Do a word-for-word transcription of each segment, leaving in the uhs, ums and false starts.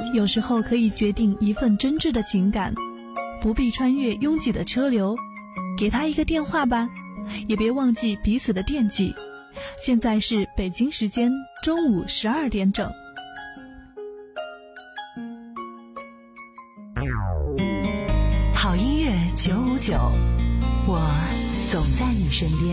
有时候可以决定一份真挚的情感，不必穿越拥挤的车流，给他一个电话吧，也别忘记彼此的惦记。现在是北京时间中午十二点整。 好音乐九五九，我总在你身边。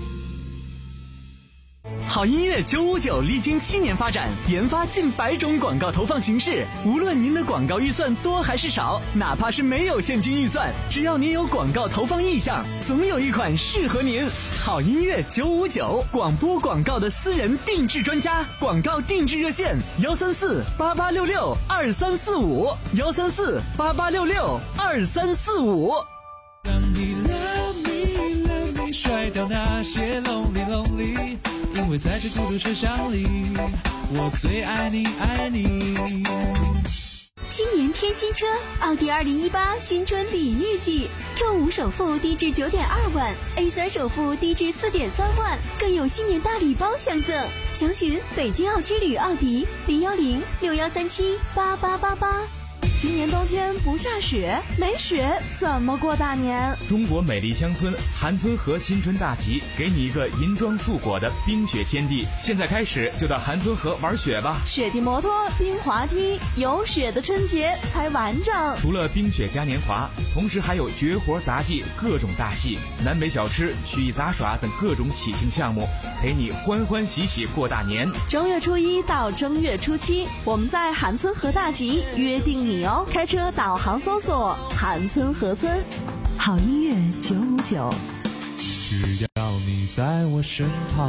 好音乐九五九历经七年发展，研发近百种广告投放形式。无论您的广告预算多还是少，哪怕是没有现金预算，只要您有广告投放意向，总有一款适合您。好音乐九五九，广播广告的私人定制专家，广告定制热线：幺三四八八六六二三四五，幺三四八八六六二三四五。 让你 love me love me， 甩掉那些 lonely lonely。因为在这孤独车厢里，我最爱你爱你。 新年添新车，奥迪二零一八新春礼遇季 ，Q 五首付低至九点二万 ，A 三首付低至四点三万，更有新年大礼包相赠。详询北京奥之旅奥迪零幺零六幺三七八八八八。 今年冬天不下雪，没雪怎么过大年？ 中国美丽乡村韩村河新春大集，给你一个银装素裹的冰雪天地。现在开始就到韩村河玩雪吧！ 雪地摩托、冰滑梯，有雪的春节才完整。 除了冰雪嘉年华，同时还有绝活杂技、各种大戏、南北小吃、曲艺杂耍等各种喜庆项目，陪你欢欢喜喜过大年。 正月初一到正月初七，我们在韩村河大集约定你哦。开车导航搜索韩村河村。 好音乐九五九， 只要你在我身旁。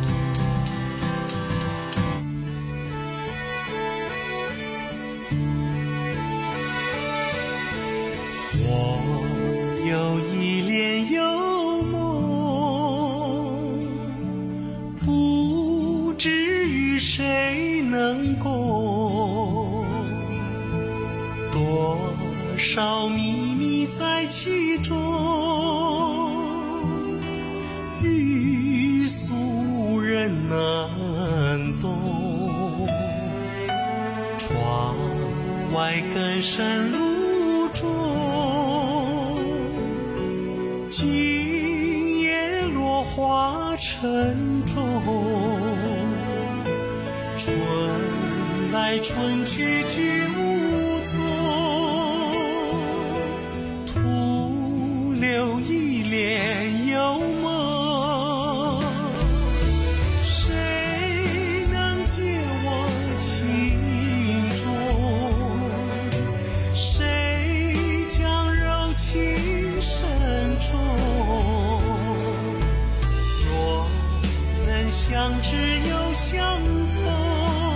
我有一帘幽梦，不知与谁能共，多少秘密在其中，欲俗人难懂。窗外更深露中，今夜落花沉重。春来春去居无踪，徒留一帘幽梦。谁能解我情衷？谁将柔情深重？若能相知又相逢，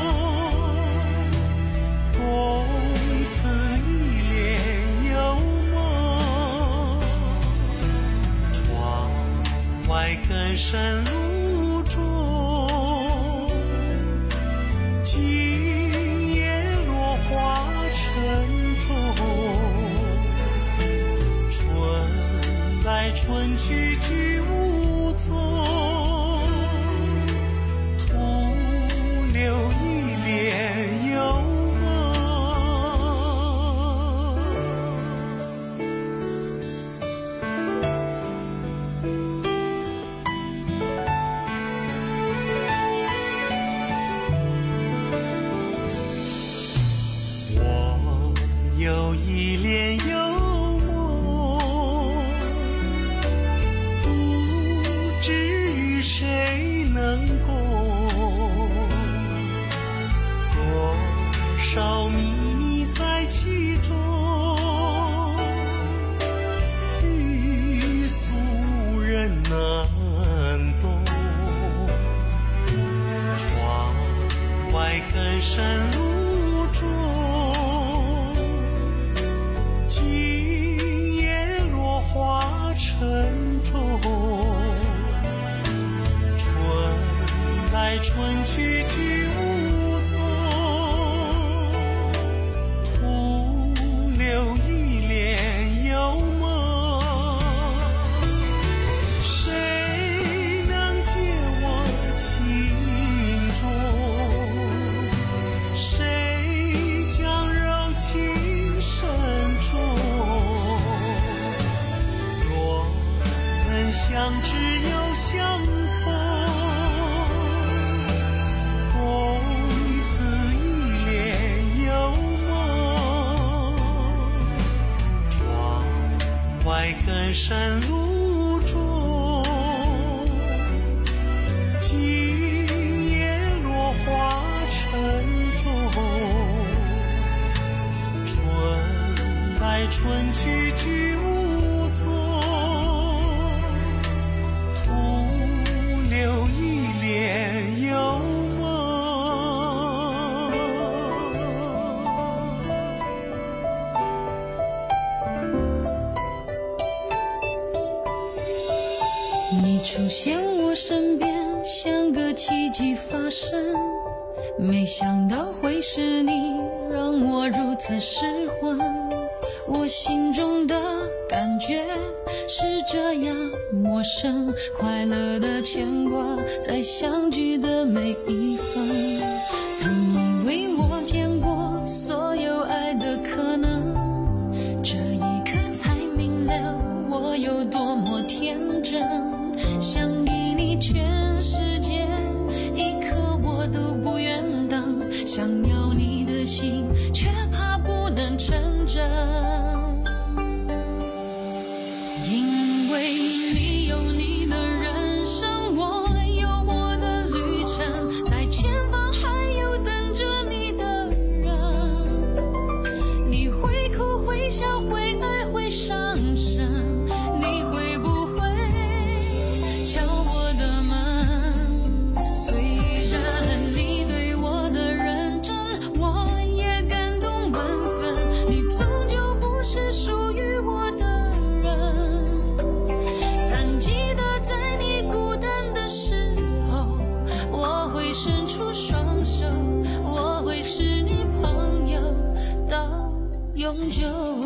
共此一帘幽梦。窗外更深露中，今夜落花沉重。春来春去居无踪，徒留一帘幽梦。我有一帘幽梦，不知与谁能共，多少秘密在其中，欲俗人难懂。窗外更深露中，今夜落花沉重。春来春去居无踪，徒留一帘幽梦。谁能解我情衷？谁将柔相知又相逢，共此一帘幽梦。窗外更深露重，今夜落花沉重。春来春去去无踪，徒留一帘幽梦。 你出现我身边，像个奇迹发生，没想到会是你，让我如此失魂。我心中的感觉是这样陌生，快乐的牵挂在相聚的每一分。曾以为我见过所有爱的可能，这一刻才明了我有多么天真。想给你全世界，一刻我都不愿等，想要你的心，却怕不能成真。因为你有你的人生，我有我的旅程，在前方还有等着你的人。你会哭会笑会爱会伤神，你会不会敲我的门？虽然你对我的认真，我也感动万分，你终究不是属于我的人。但记得在你孤单的时候，我会伸出双手，我会是你朋友到永久。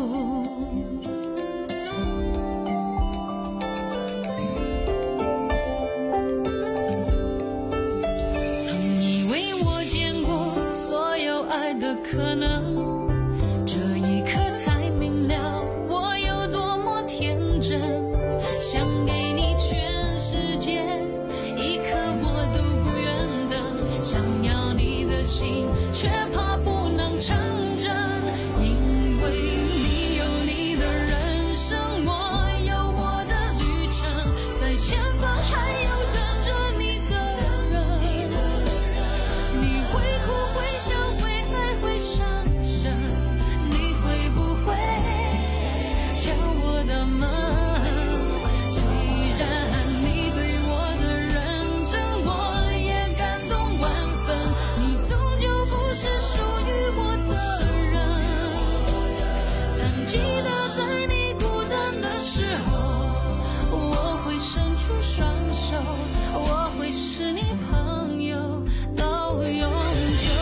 可能这一刻才明了我有多么天真，想给你全世界，一刻我都不愿等，想要你的心，却怕不能成真。因为你有你的人生，我有我的旅程，在前方还有等着你的人。你会哭会笑会爱会伤神，你会不会敲我的门？虽然你对我的认真，我也感动万分，你终究不是属于我的人。但记得在你孤单的时候，我会伸出双手，我会是你朋友到永久。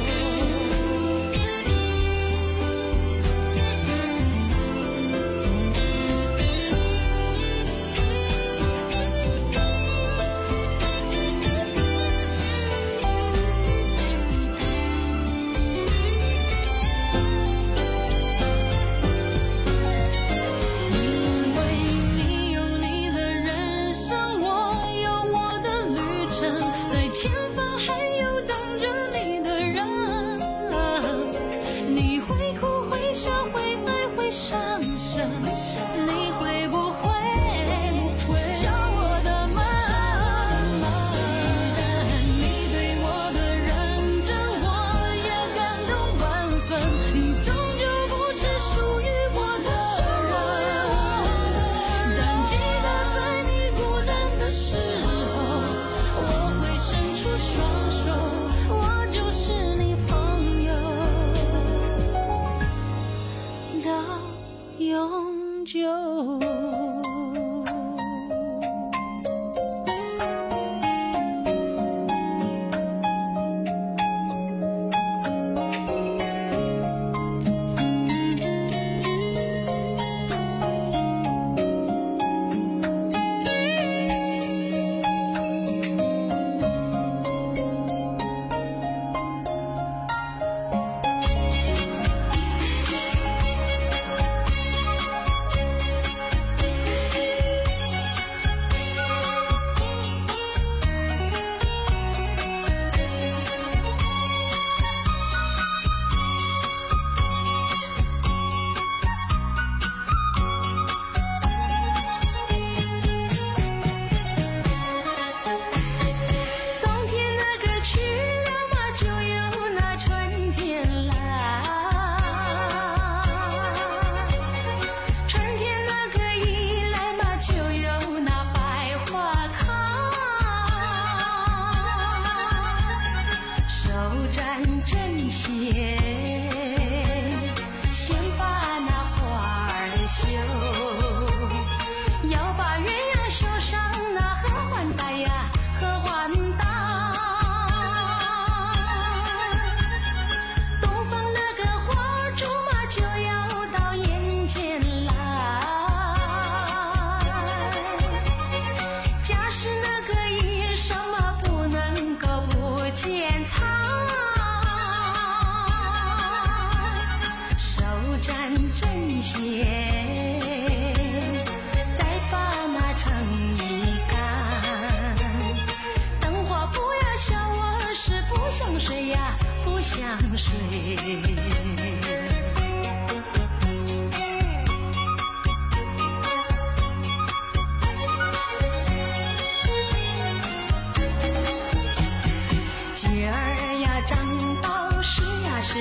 因为你有你的人生，我有我的旅程，在前方还有等着你的人。你会哭会笑会爱会伤神，你会不会敲我的门？虽然你对我的认真，我也感动万分，你终究不是属于我的人。但记得在你孤单的时候，我会伸出双手，我就是你朋友到永久。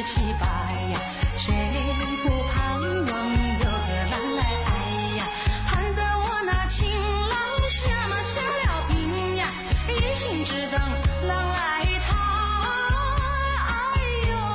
凄白呀，谁不盼望有个郎来爱呀？盼得我那情郎下马下了病呀，一心只等郎来讨。哎呦，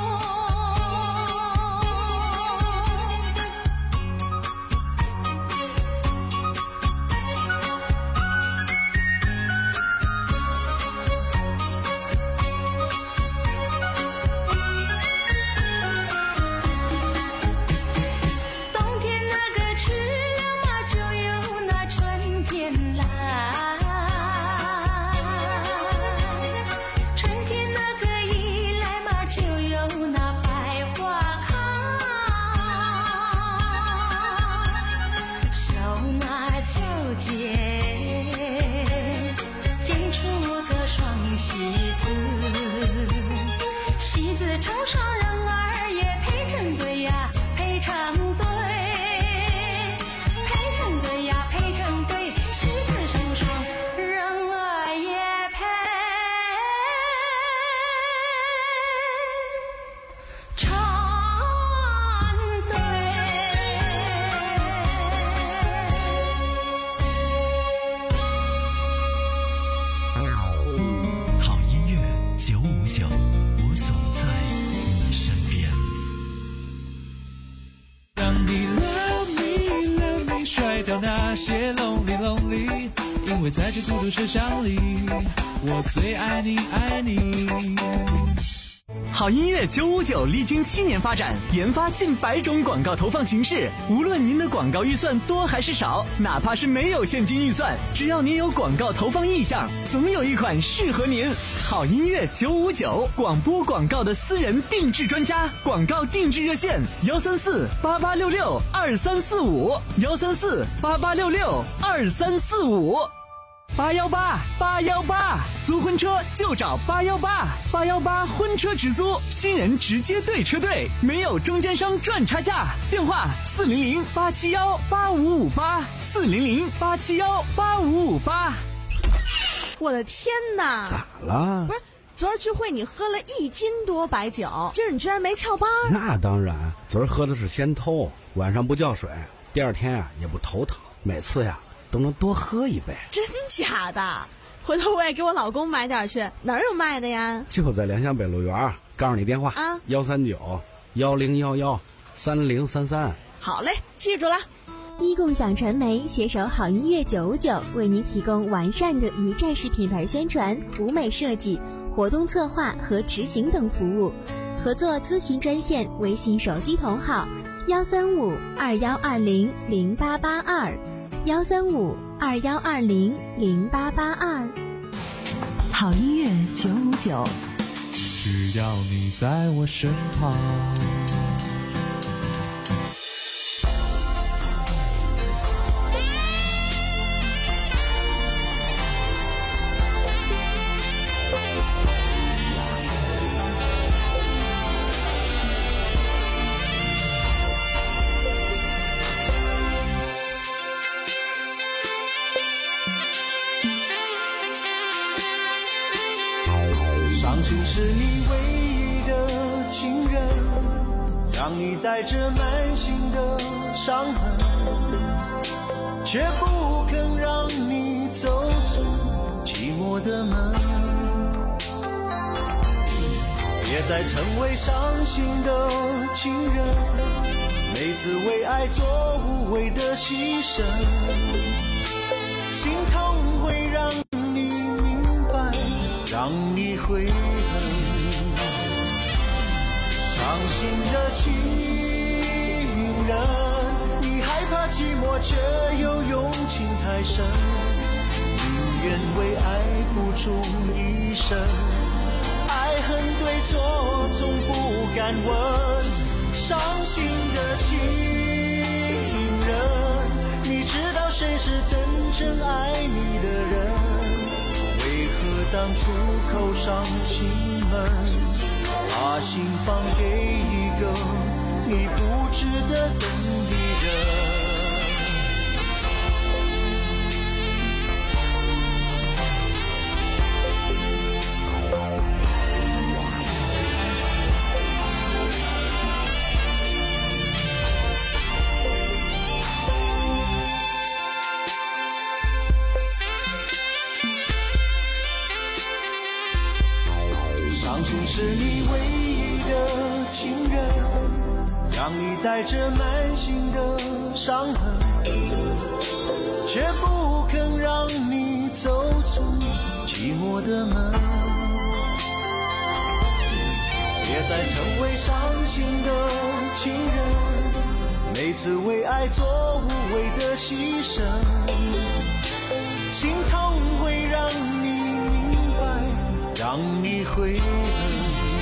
冬天那个去了嘛，就有那春天来。春天那个一来嘛，就有那百花开。手拿九节，剪出个双喜字，喜字成双，人儿也配成对呀，配成对，配成对呀，配成对，喜字成双，人儿也配成对。 好音乐九五九，我总在你身边。 让你 love me love me 甩掉那些 lonely lonely， 因为在这孤独车厢里，我最爱你爱你。 好音乐九五九历经七年发展，研发近百种广告投放形式。无论您的广告预算多还是少，哪怕是没有现金预算，只要您有广告投放意向，总有一款适合您。好音乐九五九，广播广告的私人定制专家，广告定制热线：幺三四八八六六二三四五，幺三四八八六六二三四五。八幺八八幺八，租婚车就找八幺八，八幺八婚车直租，新人直接对车队，没有中间商赚差价。电话四零零八七幺八五五八，四零零八七幺八五五八。 我的天哪！ 咋了？ 不是，昨儿聚会你喝了一斤多白酒，今儿你居然没翘班？ 那当然，昨儿喝的是先偷，晚上不叫水，第二天呀、也不头疼，每次呀都能多喝一杯。 真假的？回头我也给我老公买点去。哪儿有卖的呀？ 就在联想北路园，告诉你电话啊， 幺三九幺零幺幺三零三三。 好嘞，记住了。 一共享传媒携手好音乐九五九，为您提供完善的一站式品牌宣传、舞美设计、活动策划和执行等服务。合作咨询专线：微信手机同号幺三五二幺二零零八八二。幺三五二幺二零零八八二。 好音乐九五九， 只要你在我身旁。 伤心是你唯一的情人，让你带着满心的伤痕，却不肯让你走出寂寞的门。别再成为伤心的情人，每次为爱做无谓的牺牲，心痛会让你明白，让你悔恨。伤心的情人，你害怕寂寞却又用情太深，宁愿为爱付出一生，爱恨对错从不敢问。伤心的情人，你知道谁是真正爱你的人，为何当初口上心门，把心放给一个你不值得等的人。 是你唯一的情人，让你带着满心的伤痕，却不肯让你走出寂寞的门。别再成为伤心的情人，每次为爱做无谓的牺牲，心痛会让你明白，让你悔恨。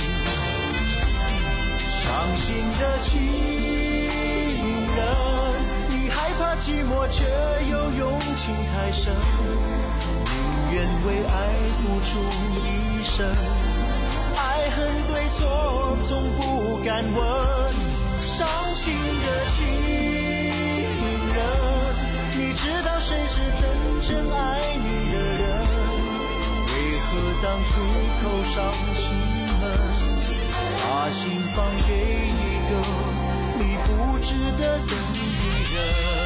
伤心的情人，你害怕寂寞却又用情太深，宁愿为爱付出一生，爱恨对错从不敢问。伤心的情人，你知道谁是真正爱你的人，为何当初扣上心门，把心放给一个你不值得的女人。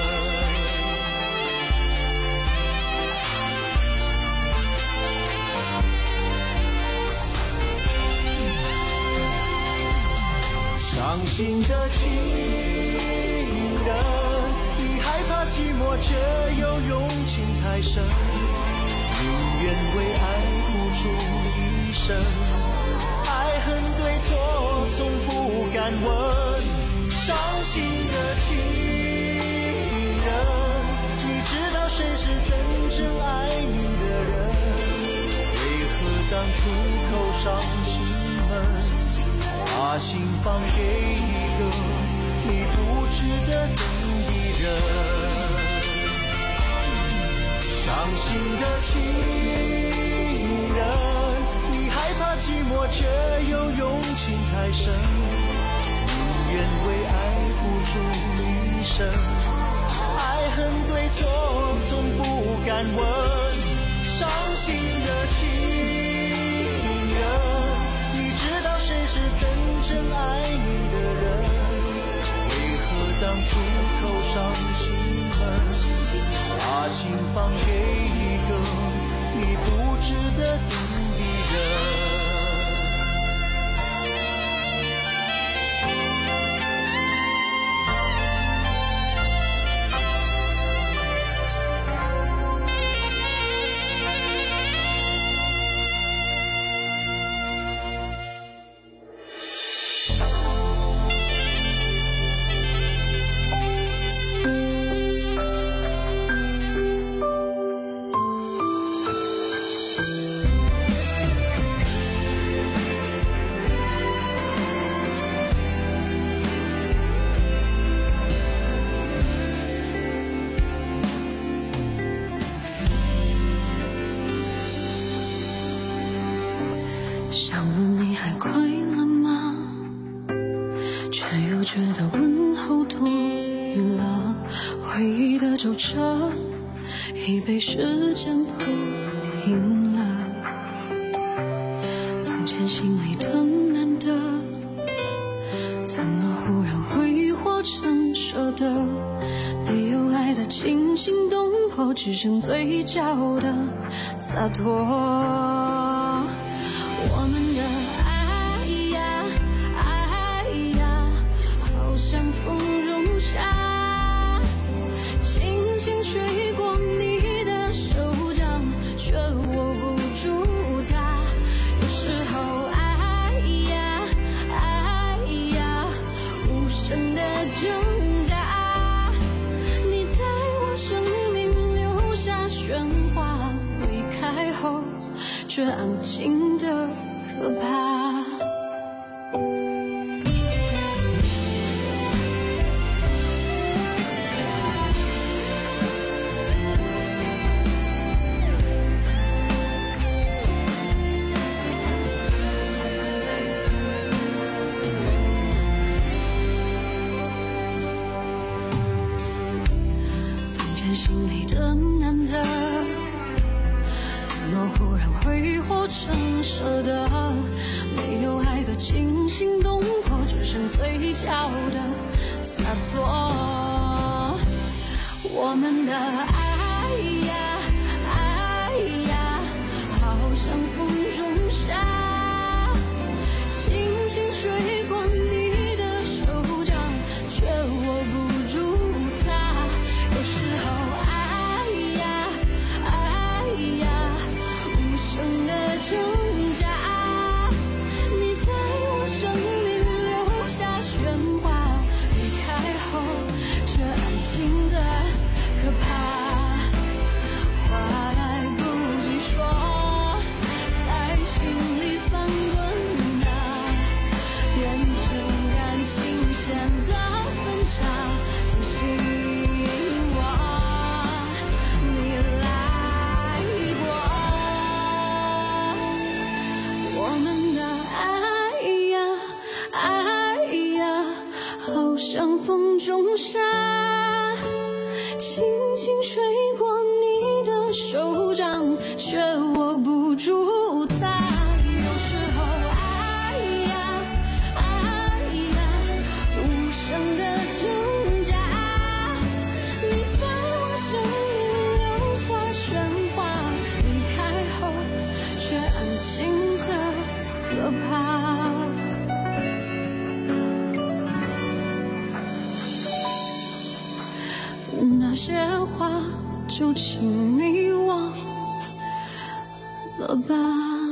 伤心的情人，你害怕寂寞却又用情太深，宁愿为爱付出一生，爱恨对错从不敢问。伤心的情人，你知道谁是真正爱你的人，为何当初扣上心门，把心放给一个你不值得等的人。伤心的情人，你害怕寂寞却又用情太深，宁愿为爱付出一生，爱恨对错从不敢问。伤心的情人，谁是真正爱你的人，为何当初扣上心门，把心放给一个你不值得等的人。 想问你还快乐吗？却又觉得问候多余了。回忆的皱褶已被时间铺平了。从前心里的难得，怎么忽然挥霍成舍得？没有爱的惊心动魄，只剩嘴角的洒脱。我们的爱呀爱呀，好像风中沙，轻轻吹过你的手掌，却握不住它。有时候爱呀爱呀，无声的挣扎，你在我生命留下喧哗，离开后却安静的可怕。从前心里的难得，怎么忽然挥霍成舍得？没有爱的惊心动魄，只剩嘴角的洒脱。我们的爱呀爱呀，好像风中沙， 中沙，轻轻吹过你的手掌，却握不住它。有时候爱呀爱呀，无声的挣扎，你在我生命留下喧哗，离开后却安静的可怕。那些话就请你忘了吧。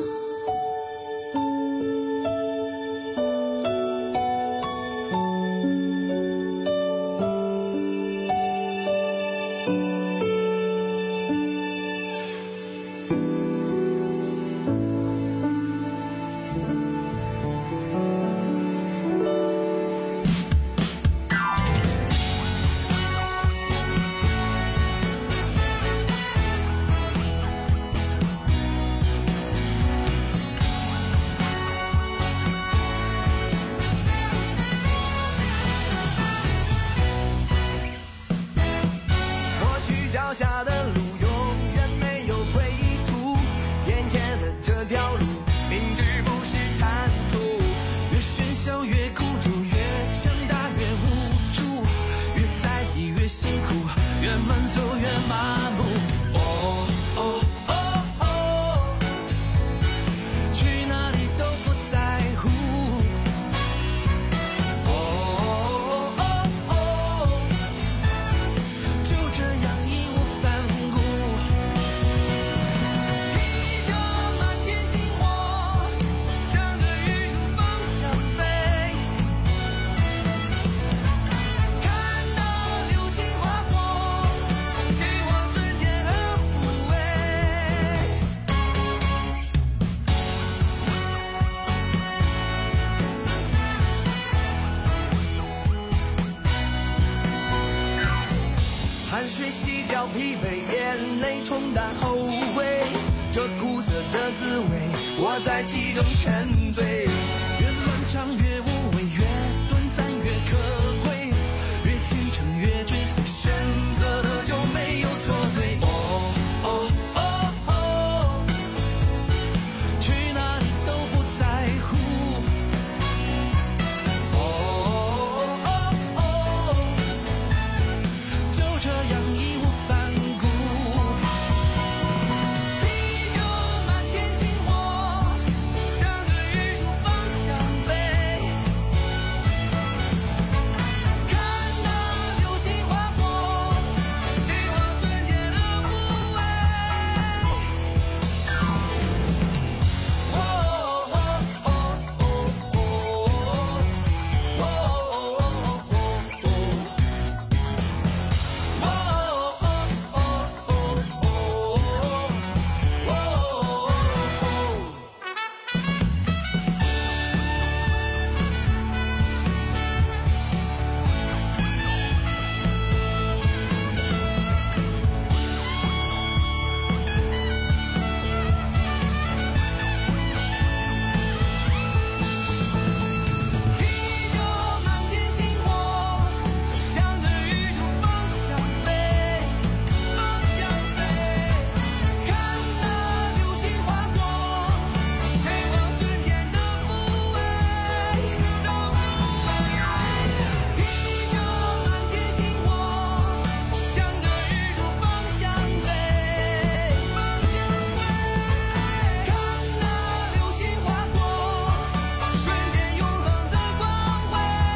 脚下的路永远没有归途，眼前的这条路明知不是坦途，越喧嚣越孤独，越强大越无助，越在意越辛苦，越慢走越麻木。哦哦哦哦，去哪里都不在乎。哦哦哦，就这样义无反顾。披着满天星火，向着宇宙方向飞。看到流星划过，欲望瞬间很无畏。汗水洗掉疲惫，眼泪冲淡后悔，这苦涩的滋味，我在其中沉醉。越漫长越无味，越短暂越可贵，越虔诚越追随，选择的就没有错对。哦哦哦哦，去哪里都不在乎。哦哦哦，就这样义无反顾。披着满天星火，向着宇宙方向飞。看那流星划过，欲望瞬间的无畏。哦哦哦哦哦哦披着满天星火，向着宇宙方向飞，方向飞。看那流星划过，欲望瞬间的无畏，的无畏。披着满天星火，向着宇宙方向飞，方向飞。看那流星划过，瞬间永恒的光辉。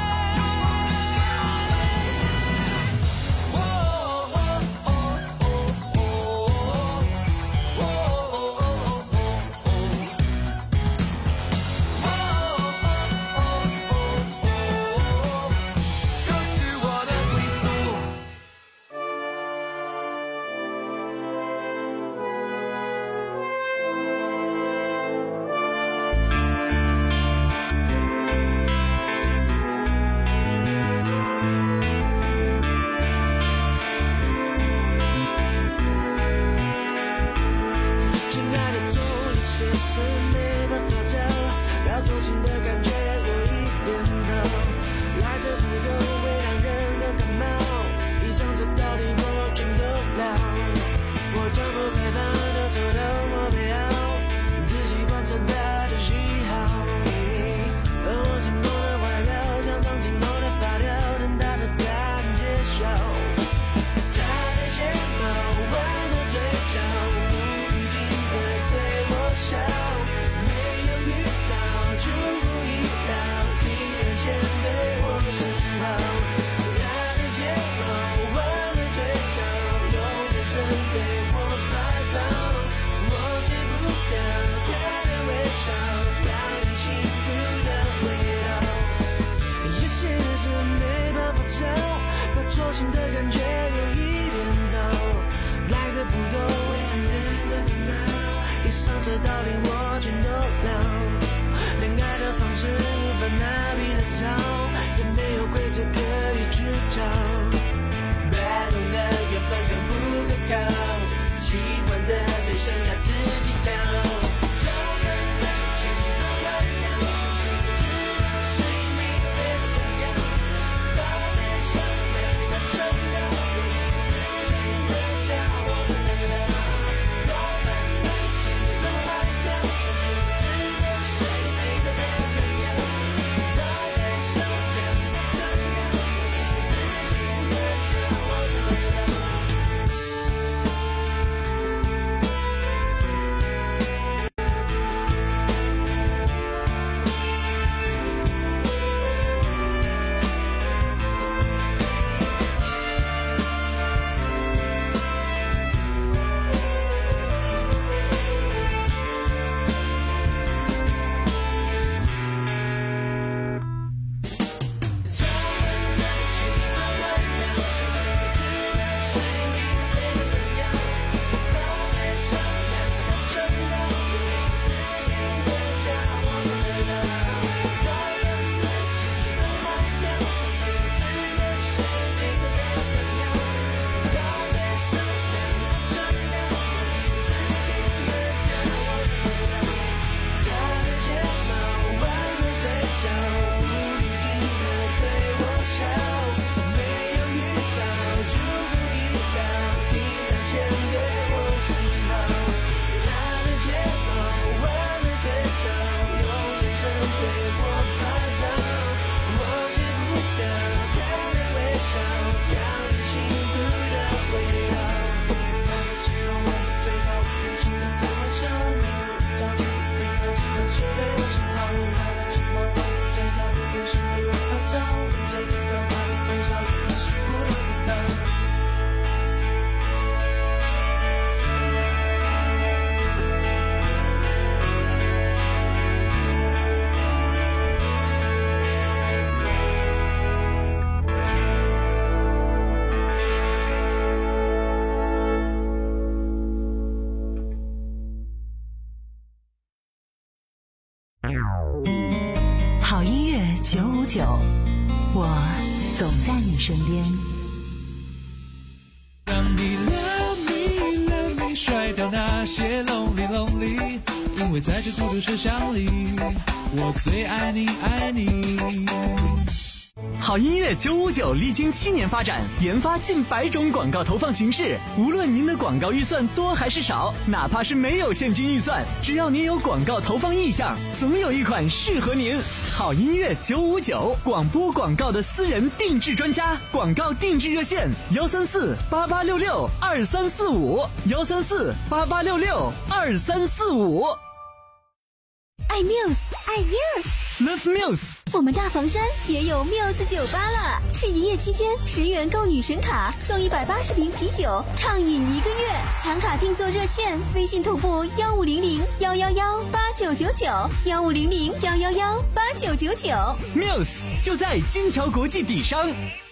哦哦哦哦哦哦哦哦，这是我的归宿。亲爱的，做一些事没办法讲，要做情的感觉有一点烫，来者不走会让人更好音乐九五九，我总在你身边。 让你 love me love me 甩掉那些 lonely lonely， 因为在这孤独车厢里，我最爱你爱你。 好音乐九五九历经七年发展，研发近百种广告投放形式。无论您的广告预算多还是少，哪怕是没有现金预算，只要您有广告投放意向，总有一款适合您。好音乐九五九，广播广告的私人定制专家，广告定制热线：幺三四八八六六二三四五，幺三四八八六六二三四五。 爱 Muse， 爱 Muse。Love Muse， 我们大房山也有 Muse 酒吧了，是一夜期间十元购女神卡送一百八十瓶啤酒，畅饮一个月。抢卡订座热线：微信同步幺五零零幺幺幺八九九九，幺五零零幺幺幺八九九九。 Muse 就在金桥国际底商。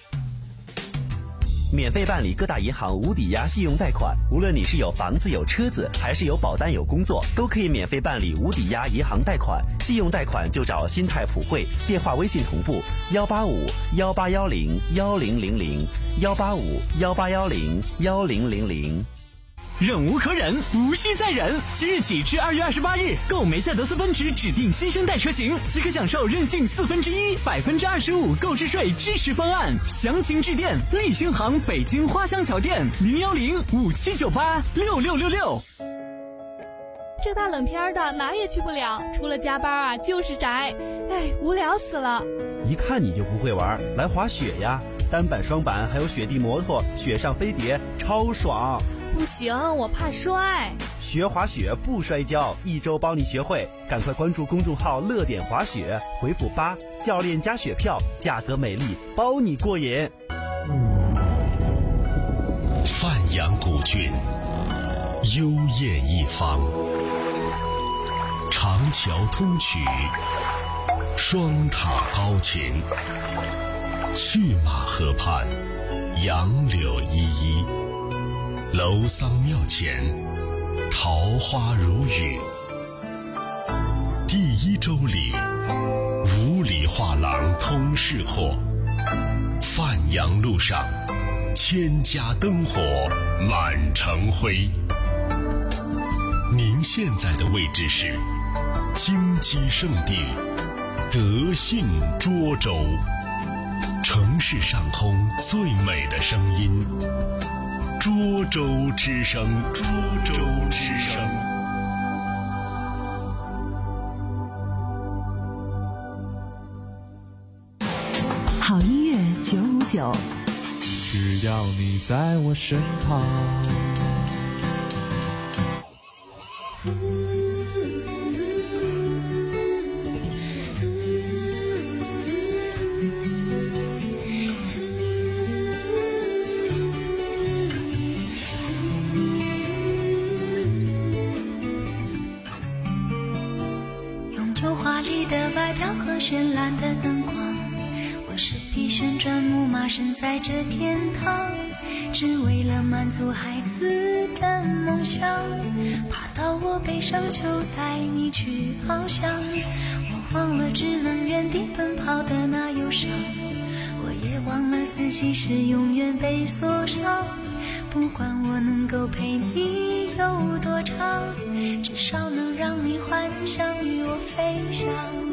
免费办理各大银行无抵押信用贷款，无论你是有房子有车子，还是有保单有工作，都可以免费办理无抵押银行贷款。信用贷款就找新泰普惠，电话微信同步幺八五幺八幺零幺零零零幺八五幺八幺零幺零零零。 忍无可忍，无需再忍。即日起至二月二十八日，购梅赛德斯奔驰指定新生代车型，即可享受任性四分之一、百分之二十五购置税支持方案。详情致电立星行北京花乡桥店零幺零五七九八六六六六。 这大冷天的哪也去不了，除了加班啊就是宅，哎，无聊死了。 一看你就不会玩，来滑雪呀！单板、双板还有雪地摩托，雪上飞碟，超爽。 不行，我怕摔。 学滑雪不摔跤，一周帮你学会。赶快关注公众号乐点滑雪，回复八，教练加雪票，价格美丽，包你过瘾。 范阳古郡，幽艳一方，长桥通衢，双塔高擎，去马河畔，杨柳依依。楼桑庙前，桃花如雨。第一周里，五里画廊通市货。范阳路上，千家灯火满城辉。 您现在的位置是金鸡圣地德信涿州，城市上空最美的声音，涿州之声，涿州之声。 好音乐九五九， 只要你在我身旁。 拥有华丽的外表和绚烂的灯光，我是匹旋转木马，身在这天堂，只为了满足孩子的梦想，爬到我背上就带你去翱翔。我忘了只能原地奔跑的那忧伤，我也忘了自己是永远被锁上。不管我能够陪你有多长，至少能让你幻想与我飞翔。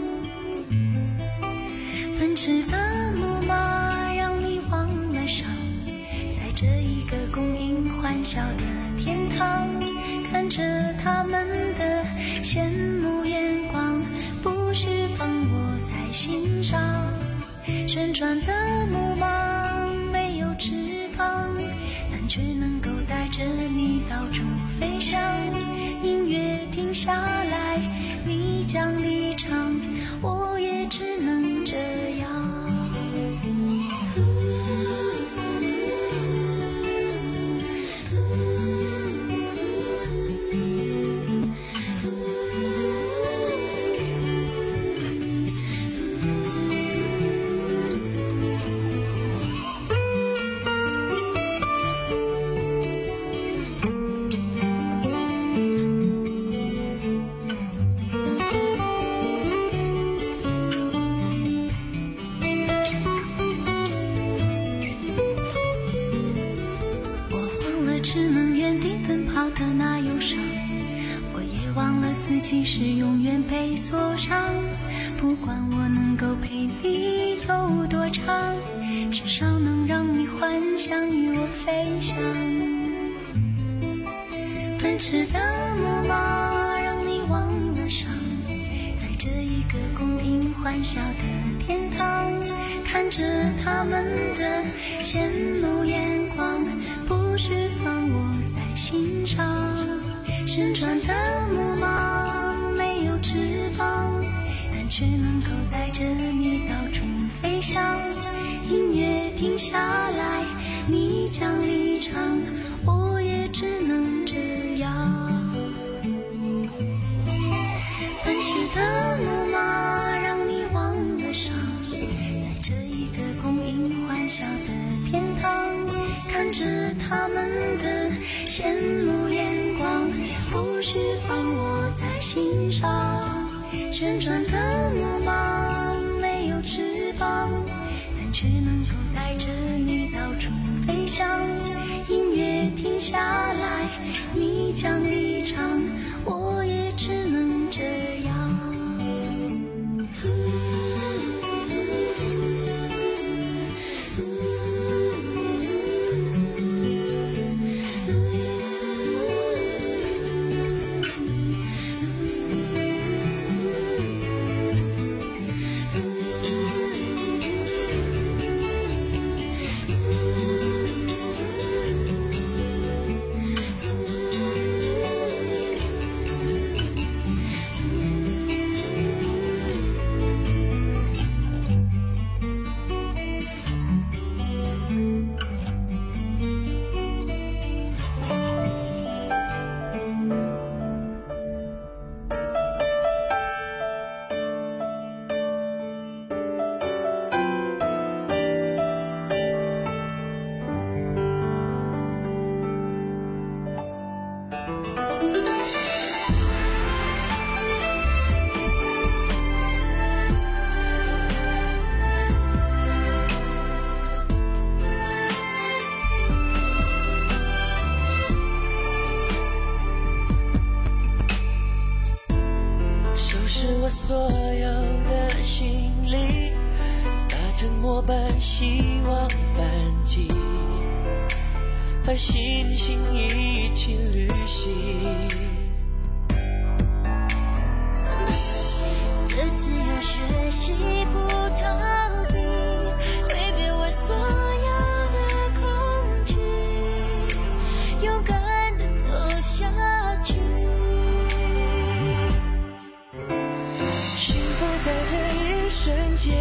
奔驰的木马让你忘了伤，在这一个供应欢笑的天堂，看着他们的羡慕眼光，不释放我在心上。旋转的木马没有翅膀，但却能够带着你到处飞翔。音乐停下来，你将离场，我也只能这样。只能原地奔跑的那忧伤，我也忘了自己是永远被锁上。不管我能够陪你有多长，至少能让你幻想与我飞翔。奔驰的木马让你忘了伤，在这一个公平欢笑的天堂，看着他们的羡慕眼光，不释放我在心上。旋转的木马没有翅膀，但却能够带着你到处飞翔。音乐停下来，你将离场，我也只能这样。奔驰的木马让你忘了伤，在这一个供应欢笑的天堂，看着他们的羡慕眼光，不释放我在心上。旋转的木马没有翅膀，但却能够带着你到处飞翔。音乐停下来，你将离场，我也只能这样。 所有的心里，搭乘末班希望班机，和星星一起旅行。 这次又学习不逃避，挥别我所有的恐惧，勇敢地走下去。 幸福在这一瞬间，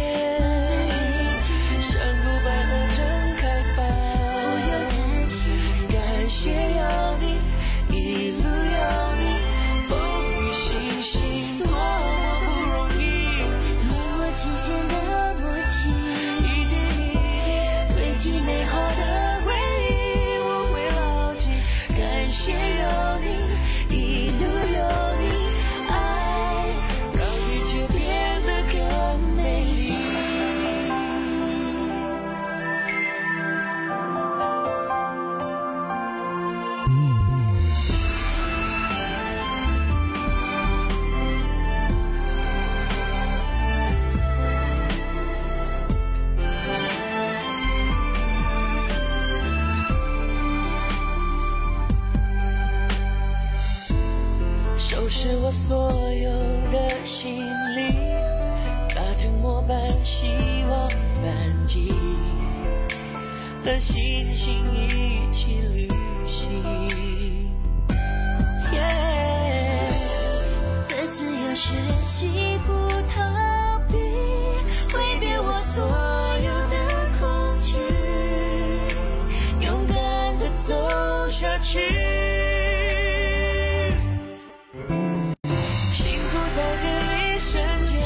山谷百合正开放。 不用担心， 感谢有你，一路有你，风雨星星多么不容易。 我之间的默契， 一点一滴堆积美好的回忆，我会牢记。感谢有你，一路有你，爱让一切变得更美丽。收拾我所有的行李，搭乘末班希望班机，和星星一起旅行。Yeah 这次又学习不逃避，挥别我所有的恐惧，勇敢地走下去。 在这一瞬间，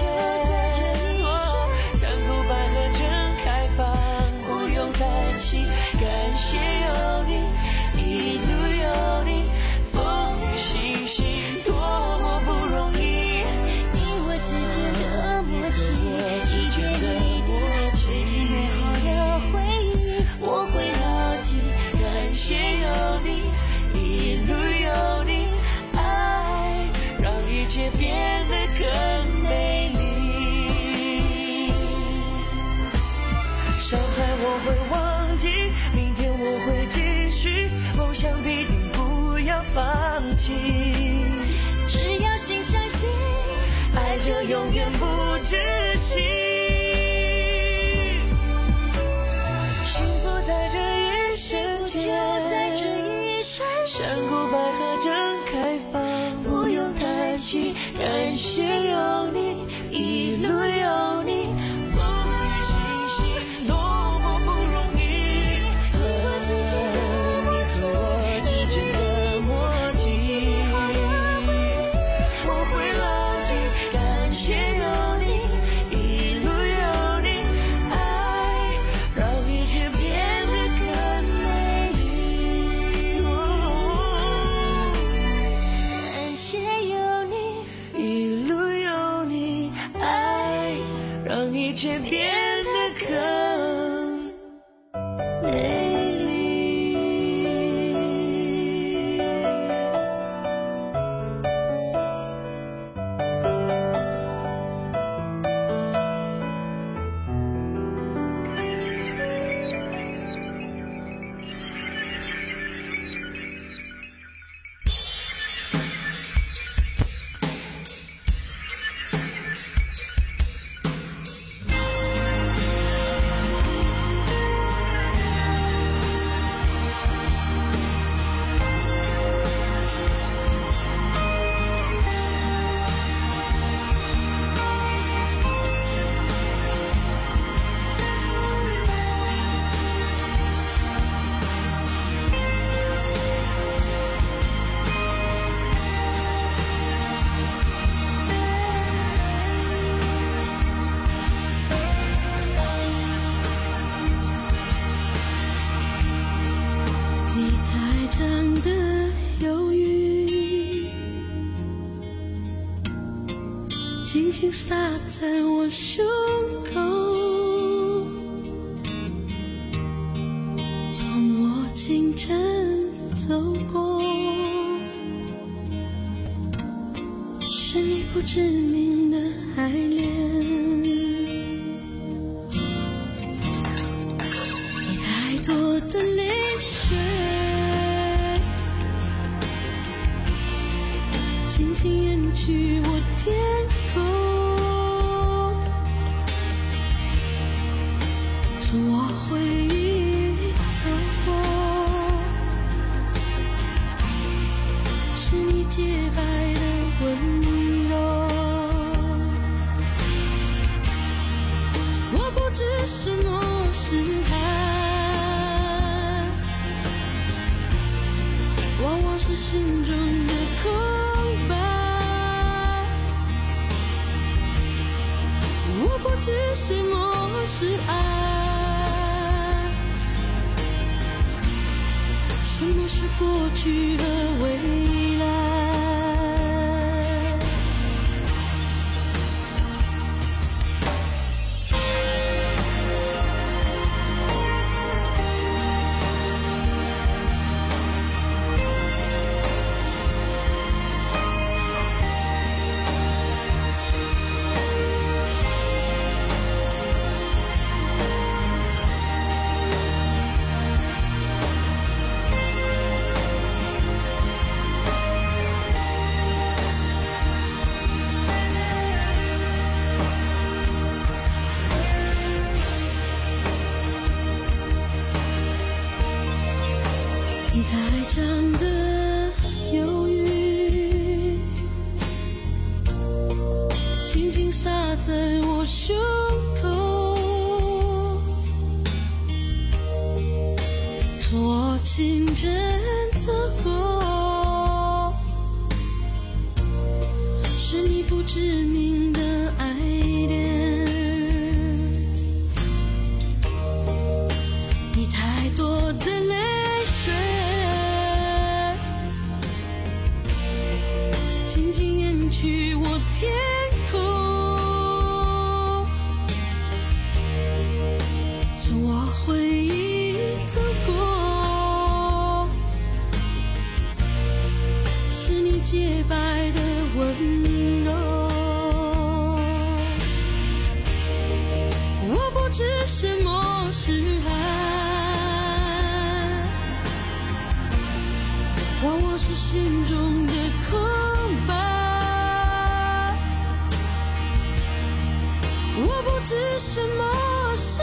山谷百合正开放，不用担心。感谢有你，一路有你，风雨星星多么不容易。 你我之间的默契，一点一滴堆积美好的回忆，我会牢记。 感谢有你，一路有你，爱让一切变得更美丽。伤害我会忘记，明天我会继续，梦想必定不要放弃。 只要心相信， 爱着永远不止息。幸福在这一瞬间， 就在这一瞬间， 山谷百合正开放，不用叹息。感谢有你，一路有你，风雨星星多么不容易。 你我之间的默契， 我之间的默契，我会牢记。感谢有你，一路有你，爱让一切变得更美丽。 感谢有你， 一路有你，爱让一切变得更美丽。 轻轻洒在我胸口，从我清晨走过，是你不知名的爱恋。你太多的泪水轻轻掩去我天空，从我回忆走过，是你洁白的温柔。我不知什么是爱，往往是心中的空白。我不知什么是爱，什么是过去和未来。你太长的忧郁，轻轻洒在我胸口，从我清晨走过，是你不知名的爱恋。你太多的泪轻轻掩去我天空，从我回忆走过，是你洁白的温柔。我不知什么是爱，往往是心中的空白。我不知什么是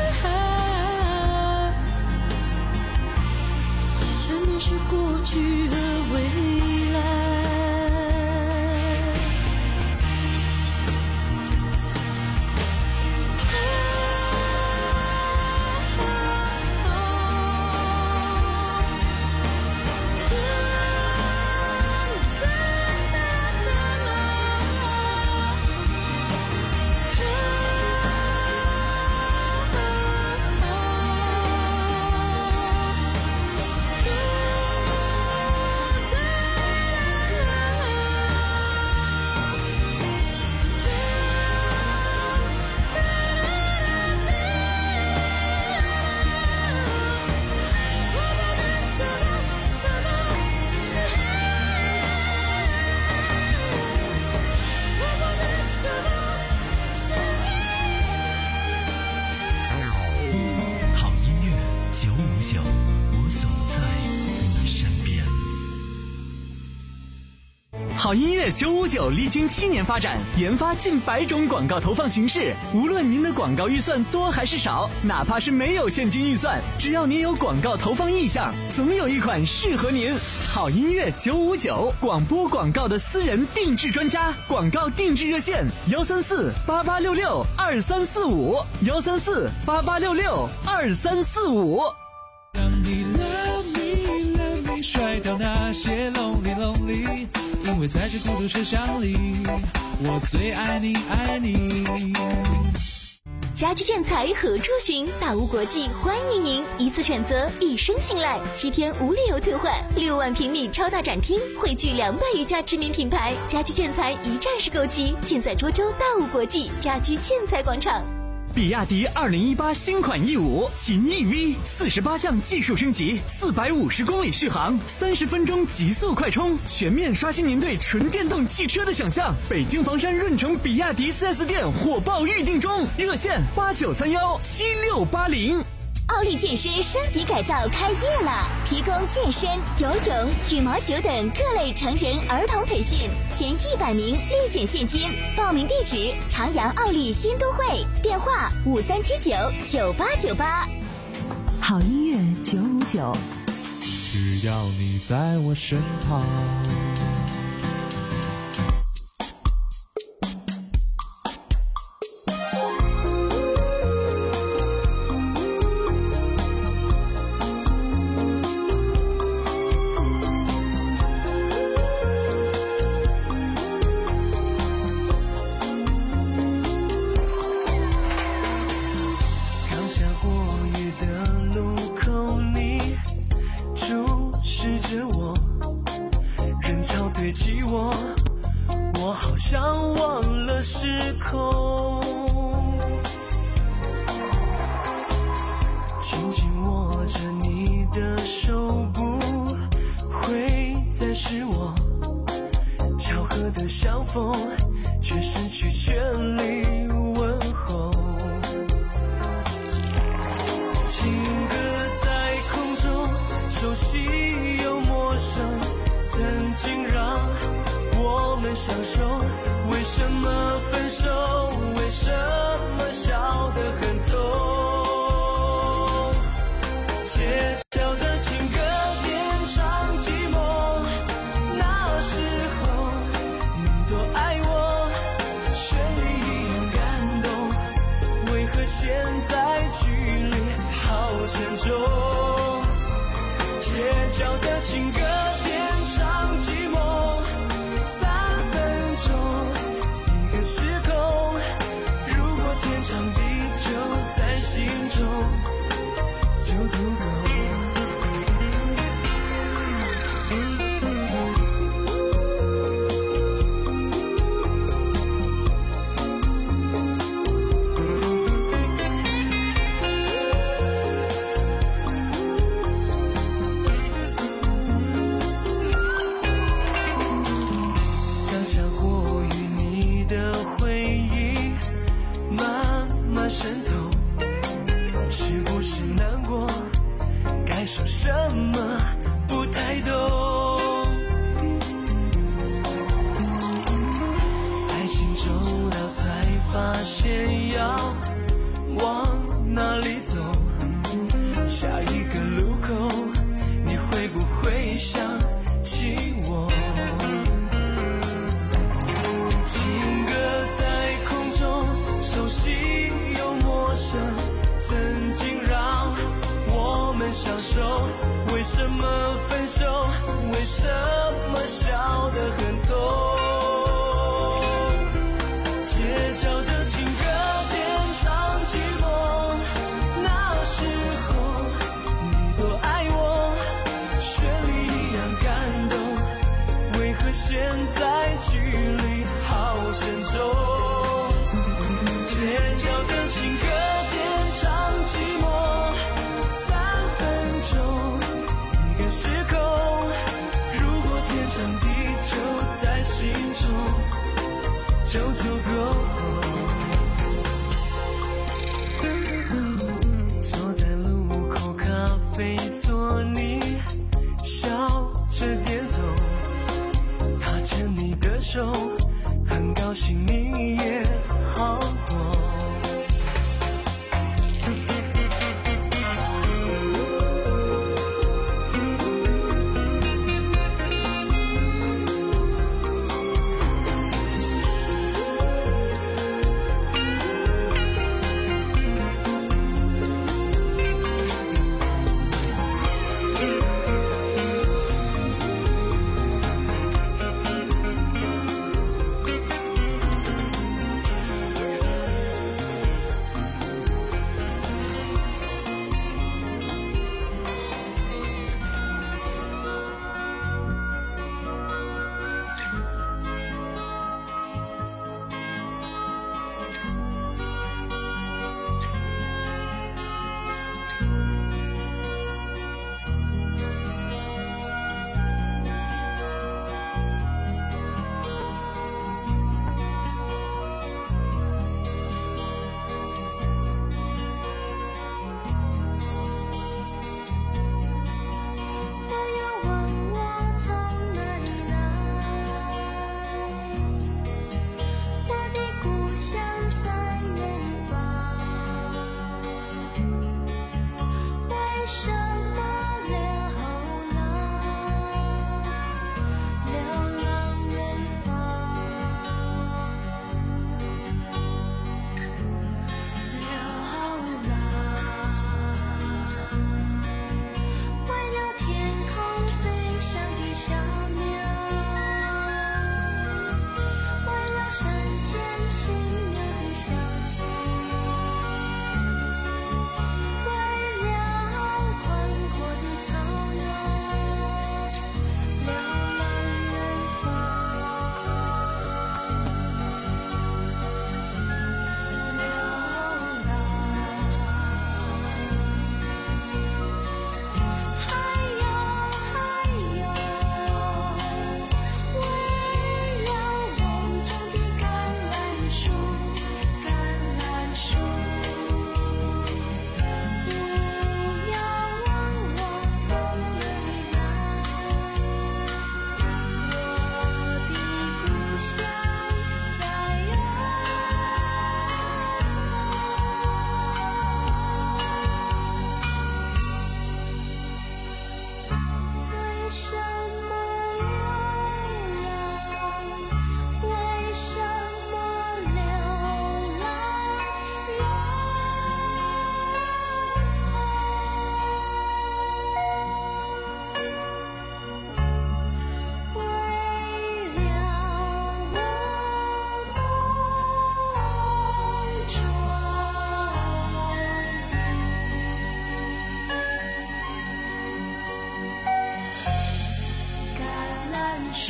爱，什么是过去和未来。 我总在你身边。好音乐九五九历经七年发展，研发近百种广告投放形式。无论您的广告预算多还是少，哪怕是没有现金预算，只要您有广告投放意向，总有一款适合您。好音乐九五九，广播广告的私人定制专家，广告定制热线：幺三四八八六六二三四五，幺三四八八六六二三四五。 让你 love me love me 甩掉那些 lonely lonely， 因为在这孤独车厢里，我最爱你爱你。 家居建材何处寻？大屋国际欢迎您，一次选择，一生信赖，七天无理由退换，六万平米超大展厅，汇聚两百余家知名品牌，家居建材一站式购齐，尽在涿州大屋国际家居建材广场。 比亚迪二零一八新款 E 五 秦 E V， 四十八项技术升级，四百五十公里续航，三十分钟极速快充，全面刷新您对纯电动汽车的想象。北京房山润城比亚迪 四 S 店火爆预定中，热线八九三幺七六八零。 奥利健身升级改造开业了，提供健身、游泳、羽毛球等各类成人儿童培训，前一百名立减现金。报名地址：长阳奥利新都会，电话五三七九九八九八。 好音乐九五九， 只要你在我身旁。 事。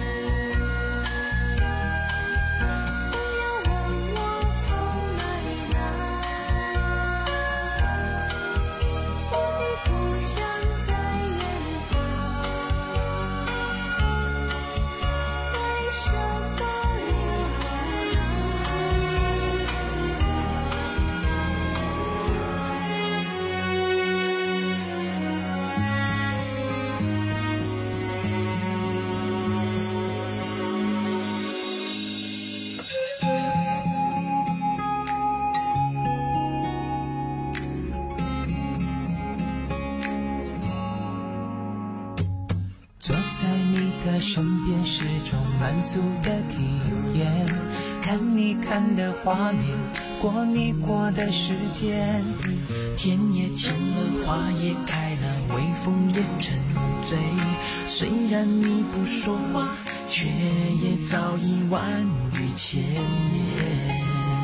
坐在你的身边是种满足的体验，看你看的画面，过你过的时间，天也晴了，花也开了，微风也沉醉，虽然你不说话，却也早已万语千言，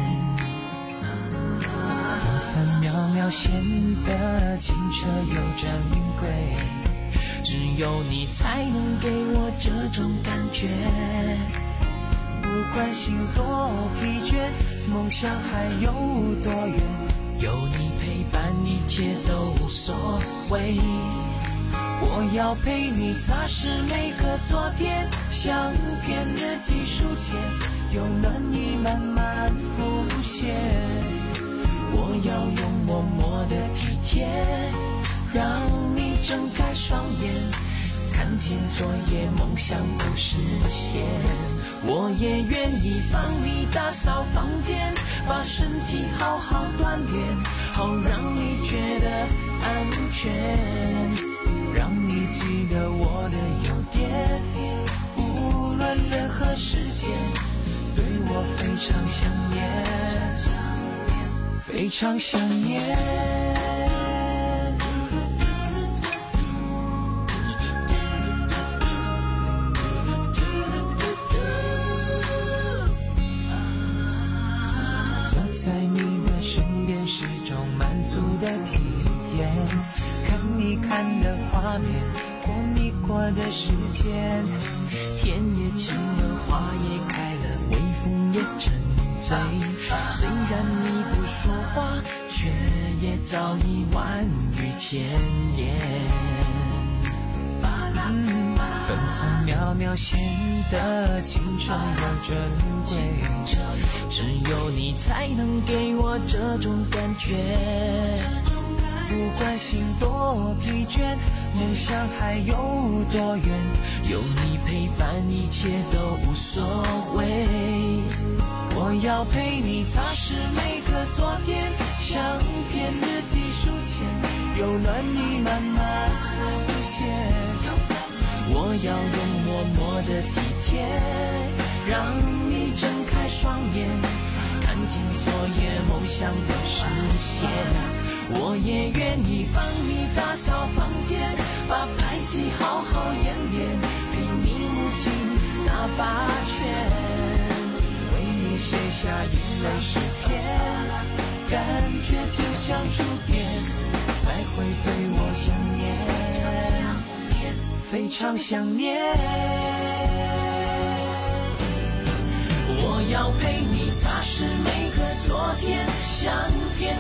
分分秒秒显得清澈又珍贵，只有你才能给我这种感觉，不管心多疲倦，梦想还有多远，有你陪伴一切都无所谓，我要陪你擦拭每个昨天，像篇日记书签，有暖意慢慢浮现，我要用默默的体贴，让你睁开双眼，看见昨夜梦想都实现，我也愿意帮你打扫房间，把身体好好锻炼，好让你觉得安全，让你记得我的优点，无论任何时间，对我非常想念，非常想念。在你的身边是种满足的体验，看你看的画面，过你过的时间，天也晴了，花也开了，微风也沉醉，虽然你不说话，却也早已万语千言，分分秒秒显得清澈又珍贵，只有你才能给我这种感觉，不管心多疲倦，梦想还有多远，有你陪伴一切都无所谓，我要陪你擦拭每个昨天，像篇日记书签，有暖意慢慢浮现，我要用默默的体贴，让你睁开双眼，看见昨夜梦想的实现，我也愿意帮你打扫房间，把排气好好演练，陪你母亲打八拳，为你写下一类诗篇，感觉就像触电，才会对我想念，非常想念，我要陪你擦拭每个昨天，像片